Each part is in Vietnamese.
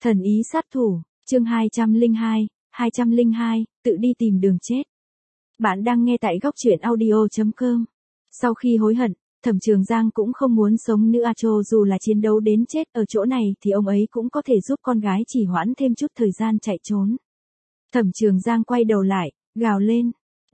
Thần ý sát thủ, chương 202, tự đi tìm đường chết. Bạn đang nghe tại góc truyện audio.com. Sau khi hối hận, Thẩm Trường Giang cũng không muốn sống nữa cho dù là chiến đấu đến chết ở chỗ này thì ông ấy cũng có thể giúp con gái chỉ hoãn thêm chút thời gian chạy trốn. Thẩm Trường Giang quay đầu lại, gào lên,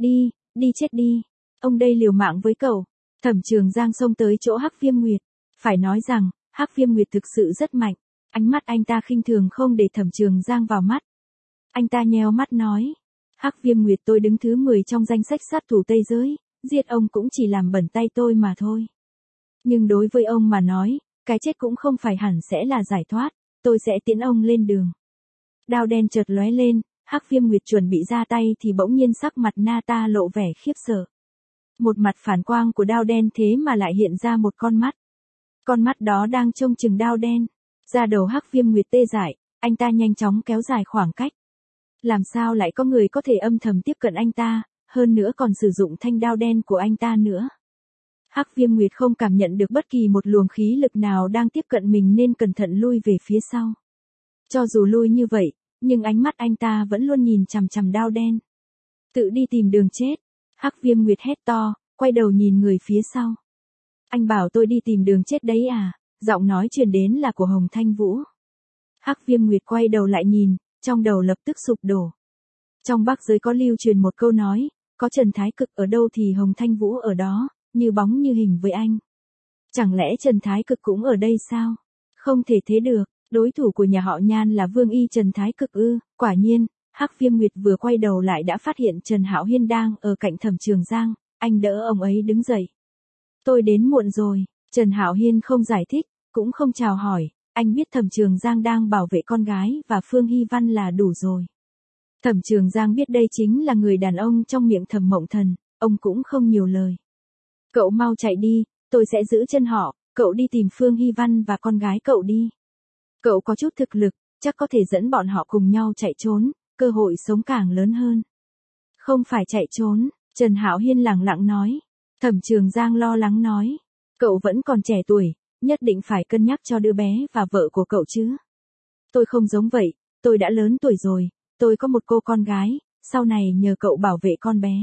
đi chết đi, ông đây liều mạng với cậu. Thẩm Trường Giang xông tới chỗ Hắc Viêm Nguyệt, phải nói rằng, Hắc Viêm Nguyệt thực sự rất mạnh. Ánh mắt anh ta khinh thường không để Thẩm Trường Giang vào mắt. Anh ta nheo mắt nói, Hắc Viêm Nguyệt, tôi đứng thứ 10 trong danh sách sát thủ Tây Giới, giết ông cũng chỉ làm bẩn tay tôi mà thôi. Nhưng đối với ông mà nói, cái chết cũng không phải hẳn sẽ là giải thoát, tôi sẽ tiễn ông lên đường. Đao đen chợt lóe lên, Hắc Viêm Nguyệt chuẩn bị ra tay thì bỗng nhiên sắc mặt Nata lộ vẻ khiếp sợ. Một mặt phản quang của đao đen thế mà lại hiện ra một con mắt. Con mắt đó đang trông chừng đao đen. Da đầu Hắc Viêm Nguyệt tê dại, anh ta nhanh chóng kéo dài khoảng cách. Làm sao lại có người có thể âm thầm tiếp cận anh ta, hơn nữa còn sử dụng thanh đao đen của anh ta nữa. Hắc Viêm Nguyệt không cảm nhận được bất kỳ một luồng khí lực nào đang tiếp cận mình nên cẩn thận lui về phía sau. Cho dù lui như vậy, nhưng ánh mắt anh ta vẫn luôn nhìn chằm chằm đao đen. Tự đi tìm đường chết. Hắc Viêm Nguyệt hét to, quay đầu nhìn người phía sau. Anh bảo tôi đi tìm đường chết đấy à? Giọng nói truyền đến là của Hồng Thanh Vũ. Hắc Viêm Nguyệt quay đầu lại nhìn, trong đầu lập tức sụp đổ. Trong Bắc giới có lưu truyền một câu nói, có Trần Thái Cực ở đâu thì Hồng Thanh Vũ ở đó, như bóng như hình với anh. Chẳng lẽ Trần Thái Cực cũng ở đây sao? Không thể thế được, đối thủ của nhà họ Nhan là Vương Y Trần Thái Cực ư? Quả nhiên, Hắc Viêm Nguyệt vừa quay đầu lại đã phát hiện Trần Hạo Hiên đang ở cạnh Thẩm Trường Giang, anh đỡ ông ấy đứng dậy. Tôi đến muộn rồi. Trần Hạo Hiên không giải thích, cũng không chào hỏi, anh biết Thẩm Trường Giang đang bảo vệ con gái và Phương Hy Văn là đủ rồi. Thẩm Trường Giang biết đây chính là người đàn ông trong miệng Thẩm Mộng Thần, ông cũng không nhiều lời. Cậu mau chạy đi, tôi sẽ giữ chân họ, cậu đi tìm Phương Hy Văn và con gái cậu đi. Cậu có chút thực lực, chắc có thể dẫn bọn họ cùng nhau chạy trốn, cơ hội sống càng lớn hơn. Không phải chạy trốn, Trần Hạo Hiên lẳng lặng nói. Thẩm Trường Giang lo lắng nói. Cậu vẫn còn trẻ tuổi, nhất định phải cân nhắc cho đứa bé và vợ của cậu chứ. Tôi không giống vậy, tôi đã lớn tuổi rồi, tôi có một cô con gái, sau này nhờ cậu bảo vệ con bé.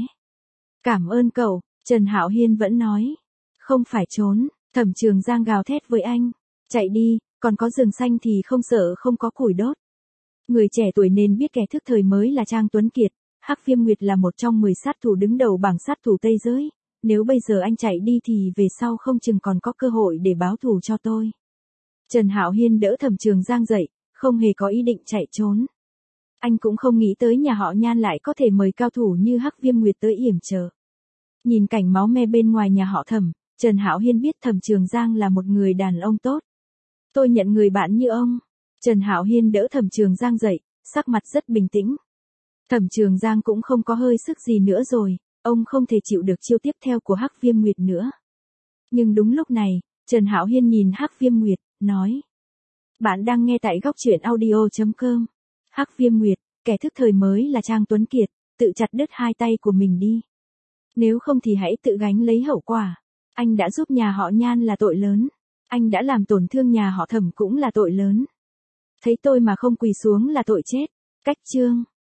Cảm ơn cậu, Trần Hạo Hiên vẫn nói. Không phải trốn, Thẩm Trường Giang gào thét với anh. Chạy đi, còn có rừng xanh thì không sợ không có củi đốt. Người trẻ tuổi nên biết kẻ thức thời mới là Trang Tuấn Kiệt, Hắc Viêm Nguyệt là một trong 10 sát thủ đứng đầu bảng sát thủ Tây Giới. Nếu bây giờ anh chạy đi thì về sau không chừng còn có cơ hội để báo thù cho tôi. Trần Hạo Hiên đỡ Thẩm Trường Giang dậy, không hề có ý định chạy trốn. Anh cũng không nghĩ tới nhà họ Nhan lại có thể mời cao thủ như Hắc Viêm Nguyệt tới yểm trợ. Nhìn cảnh máu me bên ngoài nhà họ Thẩm, Trần Hạo Hiên biết Thẩm Trường Giang là một người đàn ông tốt. Tôi nhận người bạn như ông. Trần Hạo Hiên đỡ Thẩm Trường Giang dậy, sắc mặt rất bình tĩnh. Thẩm Trường Giang cũng không có hơi sức gì nữa rồi. Ông không thể chịu được chiêu tiếp theo của Hắc Viêm Nguyệt nữa. Nhưng đúng lúc này, Trần Hạo Hiên nhìn Hắc Viêm Nguyệt, nói. Bạn đang nghe tại góc truyện audio.com. Hắc Viêm Nguyệt, kẻ thức thời mới là Trang Tuấn Kiệt, tự chặt đứt hai tay của mình đi. Nếu không thì hãy tự gánh lấy hậu quả. Anh đã giúp nhà họ Nhan là tội lớn. Anh đã làm tổn thương nhà họ Thẩm cũng là tội lớn. Thấy tôi mà không quỳ xuống là tội chết. Cách chương.